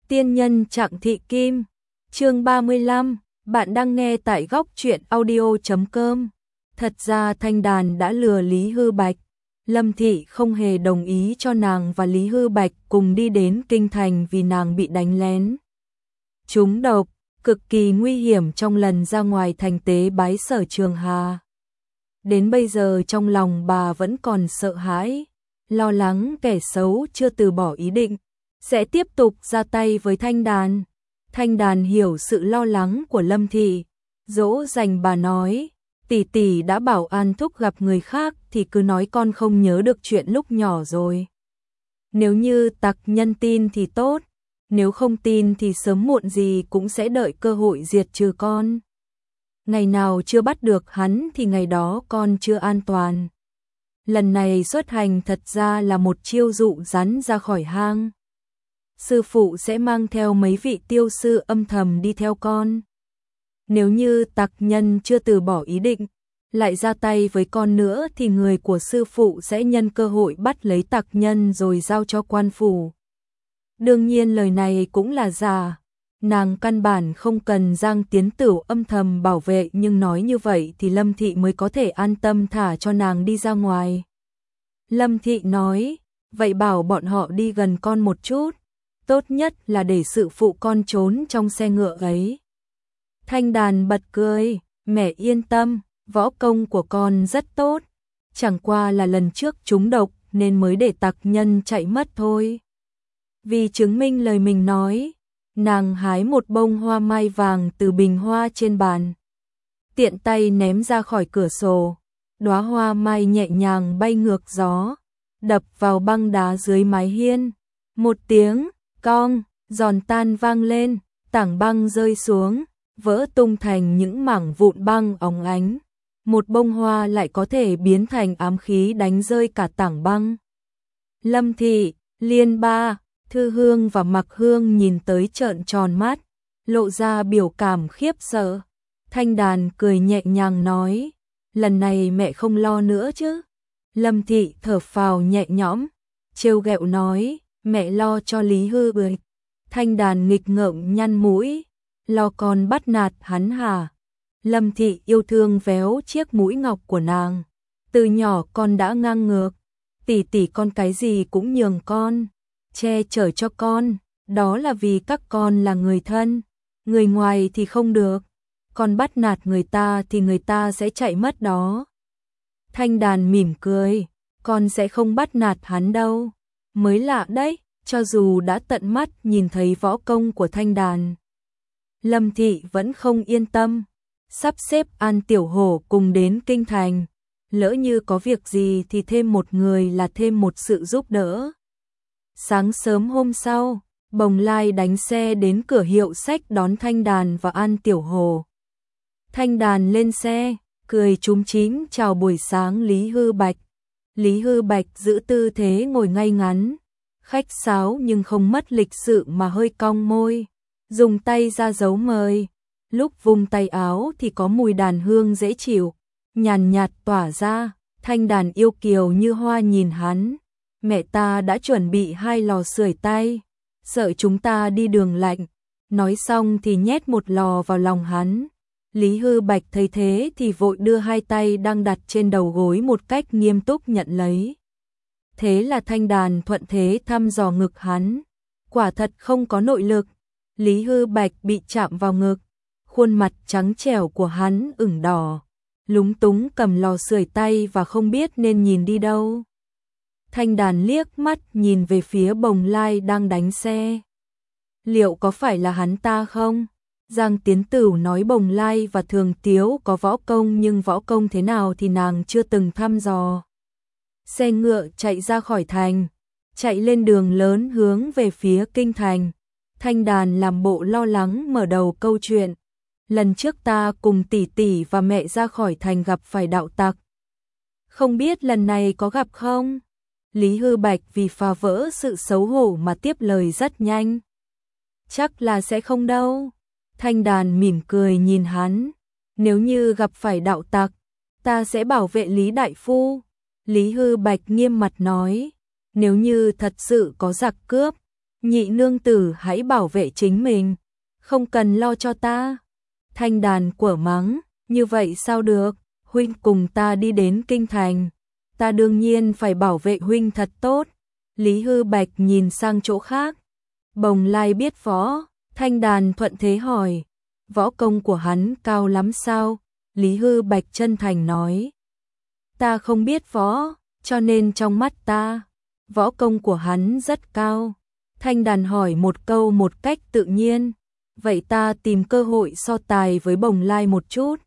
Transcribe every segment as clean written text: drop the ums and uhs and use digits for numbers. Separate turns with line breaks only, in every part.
Tiên nhân Trạng Thị Kim, chương 35, bạn đang nghe tại góc truyện audio.com. Thật ra Thanh Đàn đã lừa Lý Hư Bạch, Lâm Thị không hề đồng ý cho nàng và Lý Hư Bạch cùng đi đến kinh thành vì nàng bị đánh lén. Trúng độc, cực kỳ nguy hiểm trong lần ra ngoài thành tế bái Sở Trường Hà. Đến bây giờ trong lòng bà vẫn còn sợ hãi, lo lắng kẻ xấu chưa từ bỏ ý định sẽ tiếp tục ra tay với Thanh Đàn. Thanh Đàn hiểu sự lo lắng của Lâm Thị, dỗ dành bà nói, tỷ tỷ đã bảo An Thúc gặp người khác thì cứ nói con không nhớ được chuyện lúc nhỏ rồi. Nếu như tặc nhân tin thì tốt, nếu không tin thì sớm muộn gì cũng sẽ đợi cơ hội diệt trừ con. Ngày nào chưa bắt được hắn thì ngày đó con chưa an toàn. Lần này xuất hành thật ra là một chiêu dụ rắn ra khỏi hang. Sư phụ sẽ mang theo mấy vị tiêu sư âm thầm đi theo con. Nếu như tặc nhân chưa từ bỏ ý định, lại ra tay với con nữa thì người của sư phụ sẽ nhân cơ hội bắt lấy tặc nhân rồi giao cho quan phủ. Đương nhiên lời này cũng là giả. Nàng căn bản không cần Giang Tiến Tửu âm thầm bảo vệ, nhưng nói như vậy thì Lâm Thị mới có thể an tâm thả cho nàng đi ra ngoài. Lâm Thị nói, vậy bảo bọn họ đi gần con một chút, tốt nhất là để sự phụ con trốn trong xe ngựa ấy. Thanh Đàn bật cười, mẹ yên tâm, võ công của con rất tốt, chẳng qua là lần trước trúng độc nên mới để tặc nhân chạy mất thôi. Vì chứng minh lời mình nói, nàng hái một bông hoa mai vàng từ bình hoa trên bàn, tiện tay ném ra khỏi cửa sổ. Đóa hoa mai nhẹ nhàng bay ngược gió, đập vào băng đá dưới mái hiên. Một tiếng cong giòn tan vang lên, tảng băng rơi xuống, vỡ tung thành những mảng vụn băng óng ánh. Một bông hoa lại có thể biến thành ám khí đánh rơi cả tảng băng. Lâm Thị, Liên Ba, Thư Hương và Mặc Hương nhìn tới trợn tròn mắt, lộ ra biểu cảm khiếp sợ. Thanh Đàn cười nhẹ nhàng nói, lần này mẹ không lo nữa chứ. Lâm Thị thở phào nhẹ nhõm, trêu ghẹo nói, mẹ lo cho Lý Hư Bạch. Thanh Đàn nghịch ngợm nhăn mũi, lo con bắt nạt hắn hả? Lâm Thị yêu thương véo chiếc mũi ngọc của nàng. Từ nhỏ con đã ngang ngược, tỷ tỷ con cái gì cũng nhường con, che chở cho con, đó là vì các con là người thân, người ngoài thì không được. Con bắt nạt người ta thì người ta sẽ chạy mất đó. Thanh Đàn mỉm cười, con sẽ không bắt nạt hắn đâu. Mới lạ đấy, cho dù đã tận mắt nhìn thấy võ công của Thanh Đàn, Lâm Thị vẫn không yên tâm. Sắp xếp An Tiểu Hổ cùng đến kinh thành, lỡ như có việc gì thì thêm một người là thêm một sự giúp đỡ. Sáng sớm hôm sau, Bồng Lai đánh xe đến cửa hiệu sách đón Thanh Đàn và An Tiểu Hổ. Thanh Đàn lên xe, cười chúm chím chào buổi sáng Lý Hư Bạch. Lý Hư Bạch giữ tư thế ngồi ngay ngắn, khách sáo nhưng không mất lịch sự mà hơi cong môi, dùng tay ra dấu mời. Lúc vung tay áo thì có mùi đàn hương dễ chịu, nhàn nhạt tỏa ra. Thanh Đàn yêu kiều như hoa nhìn hắn, mẹ ta đã chuẩn bị 2 lò sưởi tay, sợ chúng ta đi đường lạnh. Nói xong thì nhét một lò vào lòng hắn. Lý Hư Bạch thấy thế thì vội đưa 2 tay đang đặt trên đầu gối một cách nghiêm túc nhận lấy. Thế là Thanh Đàn thuận thế thăm dò ngực hắn, quả thật không có nội lực. Lý Hư Bạch bị chạm vào ngực, khuôn mặt trắng trẻo của hắn ửng đỏ, lúng túng cầm lò sưởi tay và không biết nên nhìn đi đâu. Thanh Đàn liếc mắt nhìn về phía Bồng Lai đang đánh xe. Liệu có phải là hắn ta không? Giang Tiến Tửu nói Bồng Lai và Thường Tiếu có võ công, nhưng võ công thế nào thì nàng chưa từng thăm dò. Xe ngựa chạy ra khỏi thành, chạy lên đường lớn hướng về phía kinh thành. Thanh Đàn làm bộ lo lắng mở đầu câu chuyện. Lần trước ta cùng tỷ tỷ và mẹ ra khỏi thành gặp phải đạo tặc, không biết lần này có gặp không? Lý Hư Bạch vì phá vỡ sự xấu hổ mà tiếp lời rất nhanh. Chắc là sẽ không đâu. Thanh Đàn mỉm cười nhìn hắn, nếu như gặp phải đạo tặc, ta sẽ bảo vệ Lý đại phu. Lý Hư Bạch nghiêm mặt nói, nếu như thật sự có giặc cướp, nhị nương tử hãy bảo vệ chính mình, không cần lo cho ta. Thanh Đàn quở mắng, như vậy sao được, huynh cùng ta đi đến kinh thành, ta đương nhiên phải bảo vệ huynh thật tốt. Lý Hư Bạch nhìn sang chỗ khác, Bồng Lai biết võ, Thanh Đàn thuận thế hỏi, võ công của hắn cao lắm sao? Lý Hư Bạch chân thành nói, ta không biết võ, cho nên trong mắt ta, võ công của hắn rất cao. Thanh Đàn hỏi một câu một cách tự nhiên, vậy ta tìm cơ hội so tài với Bồng Lai một chút.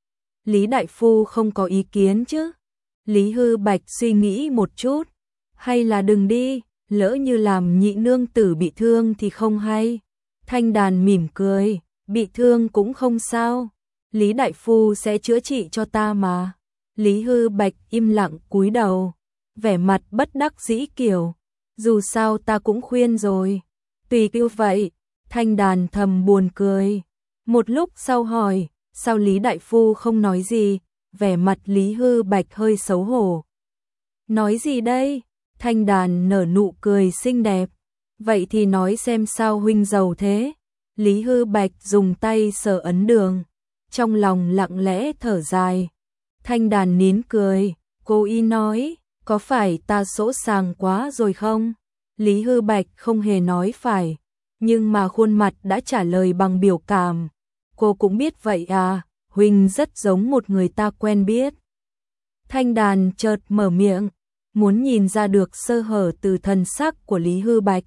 Lý Đại Phu không có ý kiến chứ? Lý Hư Bạch suy nghĩ một chút, hay là đừng đi, lỡ như làm nhị nương tử bị thương thì không hay. Thanh Đàn mỉm cười, bị thương cũng không sao, Lý Đại Phu sẽ chữa trị cho ta mà. Lý Hư Bạch im lặng cúi đầu, vẻ mặt bất đắc dĩ kiểu, dù sao ta cũng khuyên rồi, tùy kêu vậy. Thanh Đàn thầm buồn cười, một lúc sau hỏi, sao Lý Đại Phu không nói gì? Vẻ mặt Lý Hư Bạch hơi xấu hổ. Nói gì đây? Thanh Đàn nở nụ cười xinh đẹp, vậy thì nói xem sao huynh giàu thế. Lý Hư Bạch dùng tay sờ ấn đường, trong lòng lặng lẽ thở dài. Thanh Đàn nín cười, cố ý nói, có phải ta sỗ sàng quá rồi không? Lý Hư Bạch không hề nói phải, nhưng mà khuôn mặt đã trả lời bằng biểu cảm. Cô cũng biết vậy à, huynh rất giống một người ta quen biết. Thanh Đàn chợt mở miệng, muốn nhìn ra được sơ hở từ thần sắc của Lý Hư Bạch.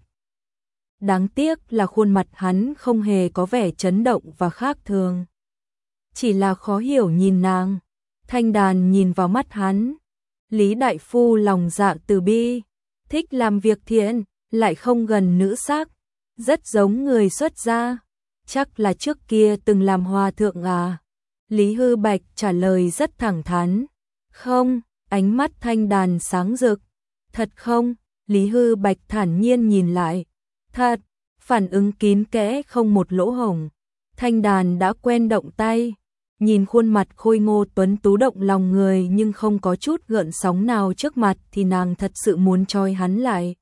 Đáng tiếc là khuôn mặt hắn không hề có vẻ chấn động và khác thường, chỉ là khó hiểu nhìn nàng. Thanh Đàn nhìn vào mắt hắn, Lý Đại Phu lòng dạ từ bi, thích làm việc thiện, lại không gần nữ sắc, rất giống người xuất gia, chắc là trước kia từng làm hòa thượng à? Lý Hư Bạch trả lời rất thẳng thắn, không. Ánh mắt Thanh Đàn sáng rực, thật không? Lý Hư Bạch thản nhiên nhìn lại, thật, phản ứng kín kẽ không một lỗ hổng. Thanh Đàn đã quen động tay, nhìn khuôn mặt khôi ngô tuấn tú động lòng người nhưng không có chút gợn sóng nào trước mặt thì nàng thật sự muốn trói hắn lại.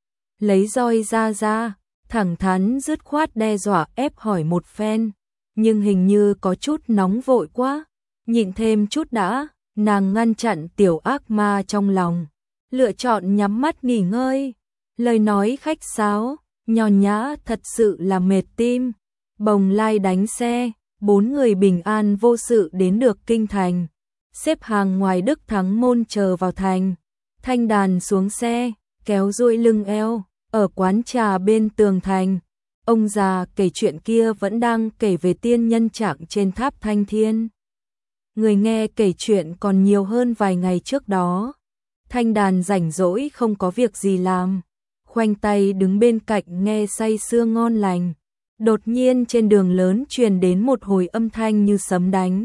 Lấy roi ra, thẳng thắn dứt khoát đe dọa ép hỏi một phen, nhưng hình như có chút nóng vội quá, nhịn thêm chút đã. Nàng ngăn chặn tiểu ác ma trong lòng, lựa chọn nhắm mắt nghỉ ngơi. Lời nói khách sáo, nhòn nhã thật sự là mệt tim. Bồng Lai đánh xe, 4 người bình an vô sự đến được kinh thành, xếp hàng ngoài Đức Thắng Môn chờ vào thành. Thanh Đàn xuống xe, kéo duỗi lưng eo, ở quán trà bên tường thành. Ông già kể chuyện kia vẫn đang kể về tiên nhân trạng trên tháp Thanh Thiên. Người nghe kể chuyện còn nhiều hơn vài ngày trước đó. Thanh Đàn rảnh rỗi không có việc gì làm, khoanh tay đứng bên cạnh nghe say sưa ngon lành. Đột nhiên trên đường lớn truyền đến một hồi âm thanh như sấm đánh.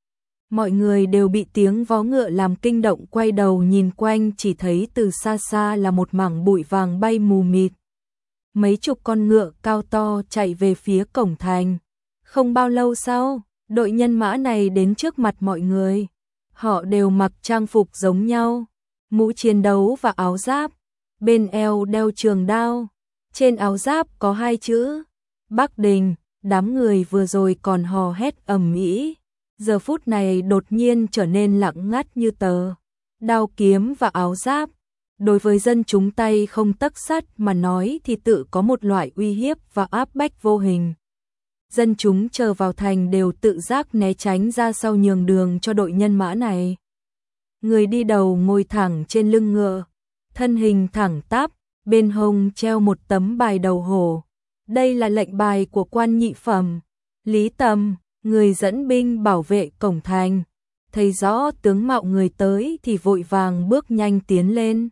Mọi người đều bị tiếng vó ngựa làm kinh động, quay đầu nhìn quanh chỉ thấy từ xa xa là một mảng bụi vàng bay mù mịt. Mấy chục con ngựa cao to chạy về phía cổng thành. Không bao lâu sau, đội nhân mã này đến trước mặt mọi người. Họ đều mặc trang phục giống nhau, mũ chiến đấu và áo giáp, bên eo đeo trường đao. Trên áo giáp có 2 chữ Bắc Đình. Đám người vừa rồi còn hò hét ầm ĩ, giờ phút này đột nhiên trở nên lặng ngắt như tờ. Đao kiếm và áo giáp, đối với dân chúng tay không tấc sắt mà nói thì tự có một loại uy hiếp và áp bách vô hình. Dân chúng chờ vào thành đều tự giác né tránh ra sau nhường đường cho đội nhân mã này. Người đi đầu ngồi thẳng trên lưng ngựa, thân hình thẳng tắp, bên hông treo một tấm bài đầu hổ. Đây là lệnh bài của quan nhị phẩm, Lý Tầm, người dẫn binh bảo vệ cổng thành. Thấy rõ tướng mạo người tới thì vội vàng bước nhanh tiến lên,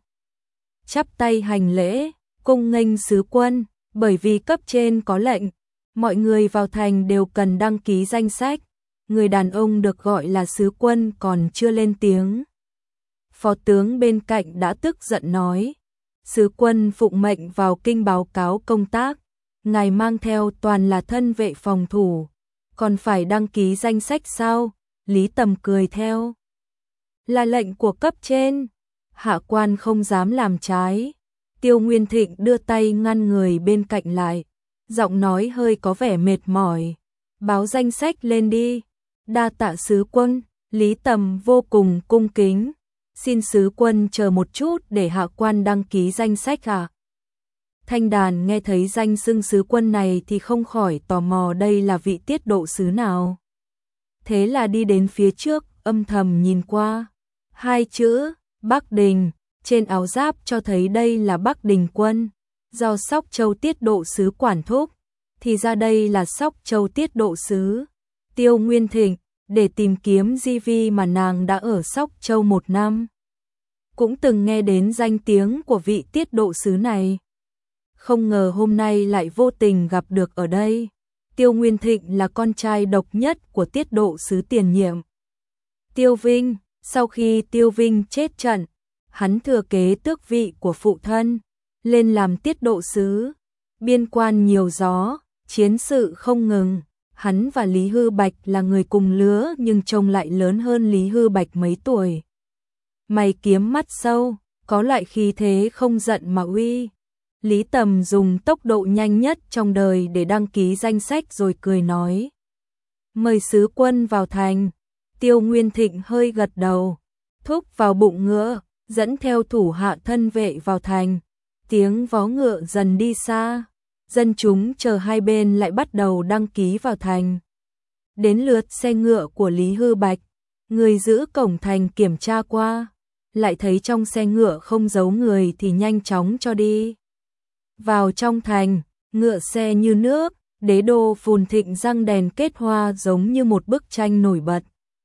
chắp tay hành lễ, cung nghênh sứ quân. Bởi vì cấp trên có lệnh, mọi người vào thành đều cần đăng ký danh sách. Người đàn ông được gọi là sứ quân còn chưa lên tiếng, phó tướng bên cạnh đã tức giận nói, sứ quân phụng mệnh vào kinh báo cáo công tác, ngài mang theo toàn là thân vệ phòng thủ, còn phải đăng ký danh sách sao? Lý Tầm cười theo, là lệnh của cấp trên, hạ quan không dám làm trái. Tiêu Nguyên Thịnh đưa tay ngăn người bên cạnh lại, giọng nói hơi có vẻ mệt mỏi. Báo danh sách lên đi. Đa tạ sứ quân. Lý Tầm vô cùng cung kính. Xin sứ quân chờ một chút để hạ quan đăng ký danh sách ạ. Thanh Đàn nghe thấy danh xưng sứ quân này thì không khỏi tò mò đây là vị tiết độ sứ nào. Thế là đi đến phía trước, âm thầm nhìn qua. Hai chữ, Bắc Đình, trên áo giáp cho thấy đây là Bắc Đình quân, do Sóc Châu tiết độ sứ quản thúc, thì ra đây là Sóc Châu tiết độ sứ. Tiêu Nguyên Thịnh, để tìm kiếm GV mà nàng đã ở Sóc Châu 1 năm. Cũng từng nghe đến danh tiếng của vị tiết độ sứ này. Không ngờ hôm nay lại vô tình gặp được ở đây. Tiêu Nguyên Thịnh là con trai độc nhất của tiết độ sứ tiền nhiệm Tiêu Vinh. Sau khi Tiêu Vinh chết trận, hắn thừa kế tước vị của phụ thân, lên làm tiết độ sứ. Biên quan nhiều gió, chiến sự không ngừng. Hắn và Lý Hư Bạch là người cùng lứa nhưng trông lại lớn hơn Lý Hư Bạch mấy tuổi. Mày kiếm mắt sâu, có loại khí thế không giận mà uy. Lý Tầm dùng tốc độ nhanh nhất trong đời để đăng ký danh sách rồi cười nói. Mời sứ quân vào thành. Tiêu Nguyên Thịnh hơi gật đầu, thúc vào bụng ngựa, dẫn theo thủ hạ thân vệ vào thành. Tiếng vó ngựa dần đi xa, dân chúng chờ hai bên lại bắt đầu đăng ký vào thành. Đến lượt xe ngựa của Lý Hư Bạch, người giữ cổng thành kiểm tra qua, lại thấy trong xe ngựa không giấu người thì nhanh chóng cho đi. Vào trong thành, ngựa xe như nước, đế đô phồn thịnh răng đèn kết hoa giống như một bức tranh nổi bật.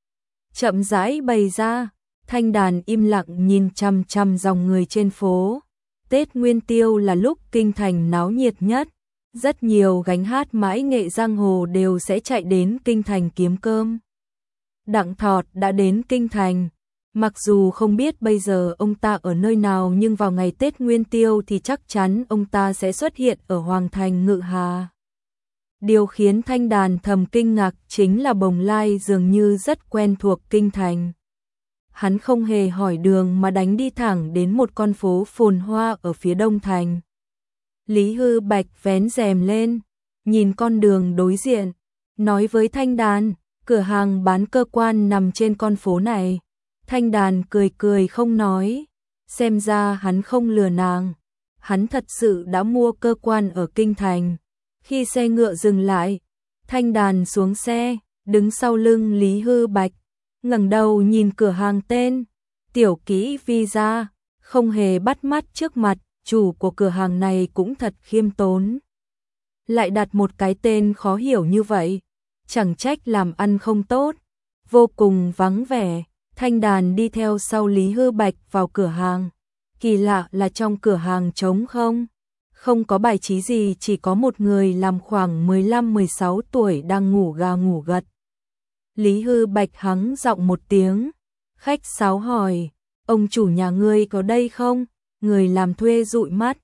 Chậm rãi bày ra, Thanh Đàn im lặng nhìn chằm chằm dòng người trên phố. Tết Nguyên Tiêu là lúc kinh thành náo nhiệt nhất, rất nhiều gánh hát mãi nghệ giang hồ đều sẽ chạy đến kinh thành kiếm cơm. Đặng Thọt đã đến kinh thành, mặc dù không biết bây giờ ông ta ở nơi nào nhưng vào ngày Tết Nguyên Tiêu thì chắc chắn ông ta sẽ xuất hiện ở Hoàng thành Ngự Hà. Điều khiến Thanh Đàn thầm kinh ngạc chính là Bồng Lai dường như rất quen thuộc kinh thành. Hắn không hề hỏi đường mà đánh đi thẳng đến một con phố phồn hoa ở phía đông thành. Lý Hư Bạch vén rèm lên, nhìn con đường đối diện, nói với Thanh Đàn, cửa hàng bán cơ quan nằm trên con phố này. Thanh Đàn cười cười không nói, xem ra hắn không lừa nàng. Hắn thật sự đã mua cơ quan ở kinh thành. Khi xe ngựa dừng lại, Thanh Đàn xuống xe, đứng sau lưng Lý Hư Bạch, ngẩng đầu nhìn cửa hàng tên Tiểu Kỹ Visa, không hề bắt mắt trước mặt, chủ của cửa hàng này cũng thật khiêm tốn. Lại đặt một cái tên khó hiểu như vậy, chẳng trách làm ăn không tốt, vô cùng vắng vẻ. Thanh Đàn đi theo sau Lý Hư Bạch vào cửa hàng. Kỳ lạ là trong cửa hàng trống không có bài trí gì, chỉ có một người làm khoảng 15-16 tuổi đang ngủ gà ngủ gật. Lý Hư Bạch hắng giọng một tiếng, khách sáo hỏi, ông chủ nhà ngươi có đây không? Người làm thuê dụi mắt,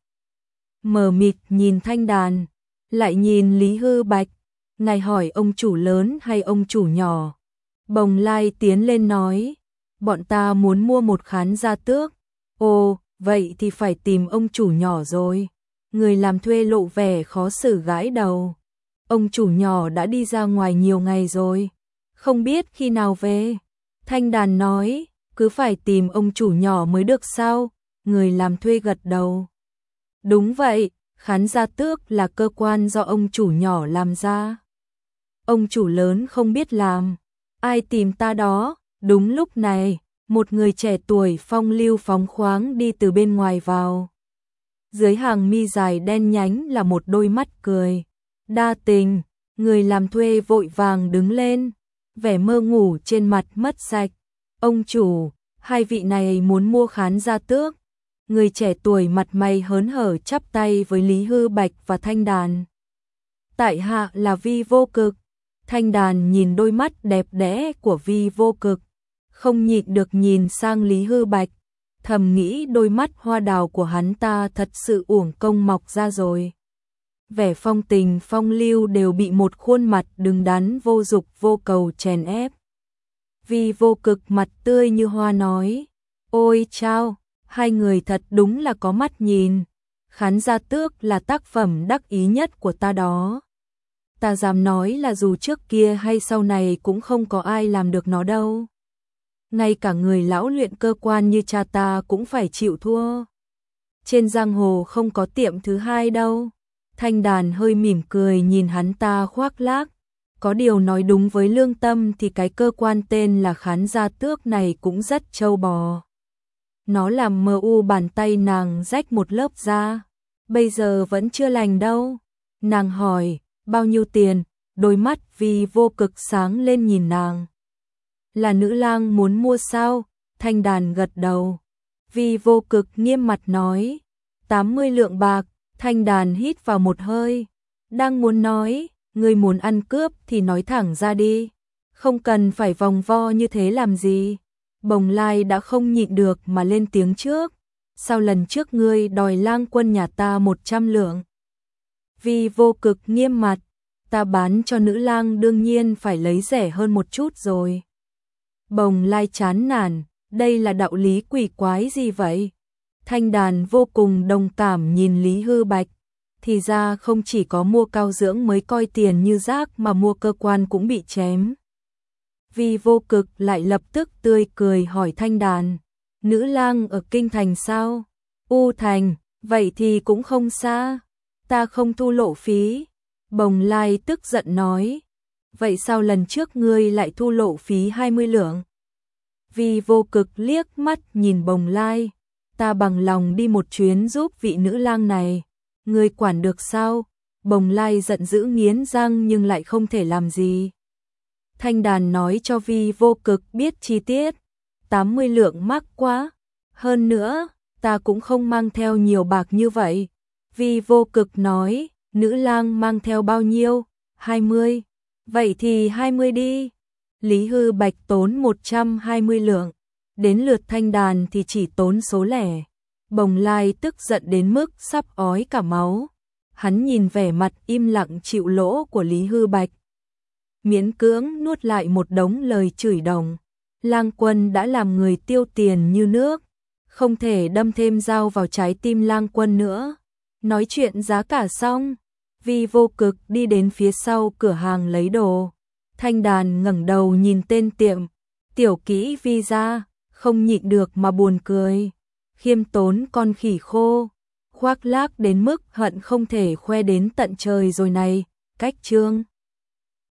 mờ mịt nhìn Thanh Đàn, lại nhìn Lý Hư Bạch, ngài hỏi ông chủ lớn hay ông chủ nhỏ? Bồng Lai tiến lên nói, bọn ta muốn mua một khán gia tước. Ồ, vậy thì phải tìm ông chủ nhỏ rồi. Người làm thuê lộ vẻ khó xử gãi đầu. Ông chủ nhỏ đã đi ra ngoài nhiều ngày rồi, không biết khi nào về. Thanh Đàn nói, cứ phải tìm ông chủ nhỏ mới được sao? Người làm thuê gật đầu. Đúng vậy, khán gia tước là cơ quan do ông chủ nhỏ làm ra. Ông chủ lớn không biết làm, ai tìm ta đó? Đúng lúc này, một người trẻ tuổi phong lưu phóng khoáng đi từ bên ngoài vào. Dưới hàng mi dài đen nhánh là một đôi mắt cười đa tình. Người làm thuê vội vàng đứng lên, vẻ mơ ngủ trên mặt mất sạch. Ông chủ, hai vị này muốn mua khán gia tước. Người trẻ tuổi mặt mày hớn hở chắp tay với Lý Hư Bạch và Thanh Đàn. Tại hạ là Vi Vô Cực. Thanh Đàn nhìn đôi mắt đẹp đẽ của Vi Vô Cực, không nhịn được nhìn sang Lý Hư Bạch, thầm nghĩ đôi mắt hoa đào của hắn ta thật sự uổng công mọc ra rồi. Vẻ phong tình phong lưu đều bị một khuôn mặt đứng đắn vô dục vô cầu chèn ép. Vi Vô Cực mặt tươi như hoa nói, ôi chao, hai người thật đúng là có mắt nhìn. Khán Gia Tước là tác phẩm đắc ý nhất của ta đó. Ta dám nói là dù trước kia hay sau này cũng không có ai làm được nó đâu. Ngay cả người lão luyện cơ quan như cha ta cũng phải chịu thua. Trên giang hồ không có tiệm thứ hai đâu. Thanh Đàn hơi mỉm cười nhìn hắn ta khoác lác. Có điều nói đúng với lương tâm thì cái cơ quan tên là Khán Gia Tước này cũng rất trâu bò. Nó làm mờ u bàn tay nàng rách một lớp da. Bây giờ vẫn chưa lành đâu. Nàng hỏi, bao nhiêu tiền? Đôi mắt Vi Vô Cực sáng lên nhìn nàng. Là nữ lang muốn mua sao? Thanh Đàn gật đầu. Vi Vô Cực nghiêm mặt nói, 80 lượng bạc. Thanh Đàn hít vào một hơi. Đang muốn nói, ngươi muốn ăn cướp thì nói thẳng ra đi. Không cần phải vòng vo như thế làm gì. Bồng Lai đã không nhịn được mà lên tiếng trước. Sao lần trước ngươi đòi lang quân nhà ta 100 lượng? Vi Vô Cực nghiêm mặt. Ta bán cho nữ lang đương nhiên phải lấy rẻ hơn một chút rồi. Bồng Lai chán nản. Đây là đạo lý quỷ quái gì vậy? Thanh Đàn vô cùng đồng cảm nhìn Lý Hư Bạch. Thì ra không chỉ có mua cao dưỡng mới coi tiền như rác mà mua cơ quan cũng bị chém. Vi Vô Cực lại lập tức tươi cười hỏi Thanh Đàn. Nữ lang ở Kinh Thành sao? U Thành, vậy thì cũng không xa. Ta không thu lộ phí. Bồng Lai tức giận nói. Vậy sao lần trước ngươi lại thu lộ phí 20 lượng? Vi Vô Cực liếc mắt nhìn Bồng Lai. Ta bằng lòng đi một chuyến giúp vị nữ lang này. Ngươi quản được sao? Bồng Lai giận dữ nghiến răng nhưng lại không thể làm gì. Thanh Đàn nói cho Vi Vô Cực biết chi tiết. 80 lượng mắc quá. Hơn nữa, ta cũng không mang theo nhiều bạc như vậy. Vi Vô Cực nói, nữ lang mang theo bao nhiêu? 20. Vậy thì 20 đi. Lý Hư Bạch tốn 120 lượng. Đến lượt Thanh Đàn thì chỉ tốn số lẻ. Bồng Lai tức giận đến mức sắp ói cả máu. Hắn nhìn vẻ mặt im lặng chịu lỗ của Lý Hư Bạch. Miễn cưỡng nuốt lại một đống lời chửi đồng. Lang Quân đã làm người tiêu tiền như nước. Không thể đâm thêm dao vào trái tim Lang Quân nữa. Nói chuyện giá cả xong. Vi Vô Cực đi đến phía sau cửa hàng lấy đồ. Thanh Đàn ngẩng đầu nhìn tên tiệm. Tiểu kỹ Vi ra. Không nhịn được mà buồn cười. Khiêm tốn con khỉ khô. Khoác lác đến mức hận không thể khoe đến tận trời rồi này. Cách chương